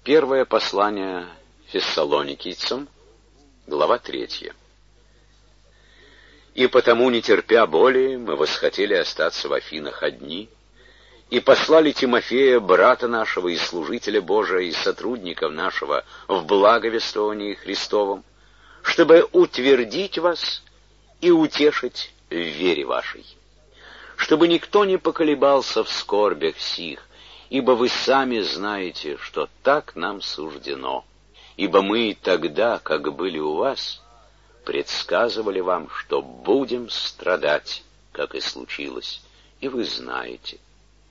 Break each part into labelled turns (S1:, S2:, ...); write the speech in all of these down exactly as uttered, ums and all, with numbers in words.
S1: Первое послание Фессалоникийцам, глава третья. «И потому, не терпя более, мы восхотели остаться в Афинах одни, и послали Тимофея, брата нашего и служителя Божия, и сотрудников нашего в благовествовании Христовом, чтобы утвердить вас и утешить в вере вашей, чтобы никто не поколебался в скорбях сих, ибо вы сами знаете, что так нам суждено. Ибо мы и тогда, как были у вас, предсказывали вам, что будем страдать, как и случилось, и вы знаете.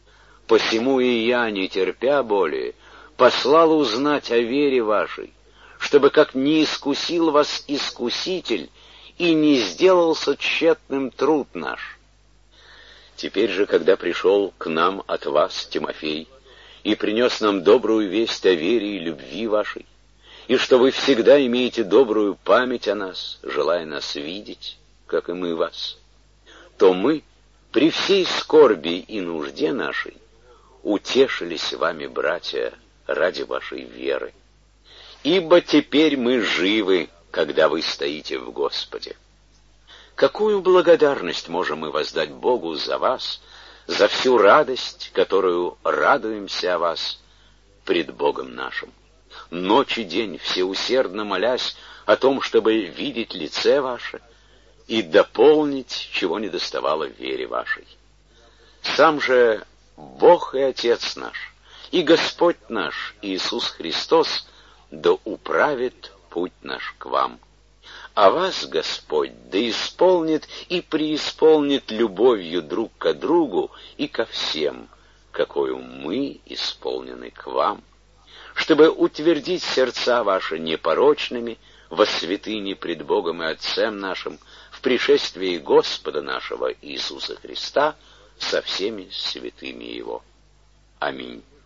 S1: Посему и я, не терпя более, послал узнать о вере вашей, чтобы как не искусил вас искуситель и не сделался тщетным труд наш. Теперь же, когда пришел к нам от вас Тимофей и принес нам добрую весть о вере и любви вашей, и что вы всегда имеете добрую память о нас, желая нас видеть, как и мы вас, то мы при всей скорби и нужде нашей утешились вами, братья, ради вашей веры. Ибо теперь мы живы, когда вы стоите в Господе. Какую благодарность можем мы воздать Богу за вас, за всю радость, которую радуемся о вас пред Богом нашим? Ночь и день, всеусердно молясь о том, чтобы видеть лице ваше и дополнить, чего недоставало в вере вашей. Сам же Бог и Отец наш, и Господь наш Иисус Христос да управит путь наш к вам. А вас Господь да исполнит и преисполнит любовью друг к другу и ко всем, какою мы исполнены к вам, чтобы утвердить сердца ваши непорочными во святыне пред Богом и Отцем нашим в пришествии Господа нашего Иисуса Христа со всеми святыми Его. Аминь.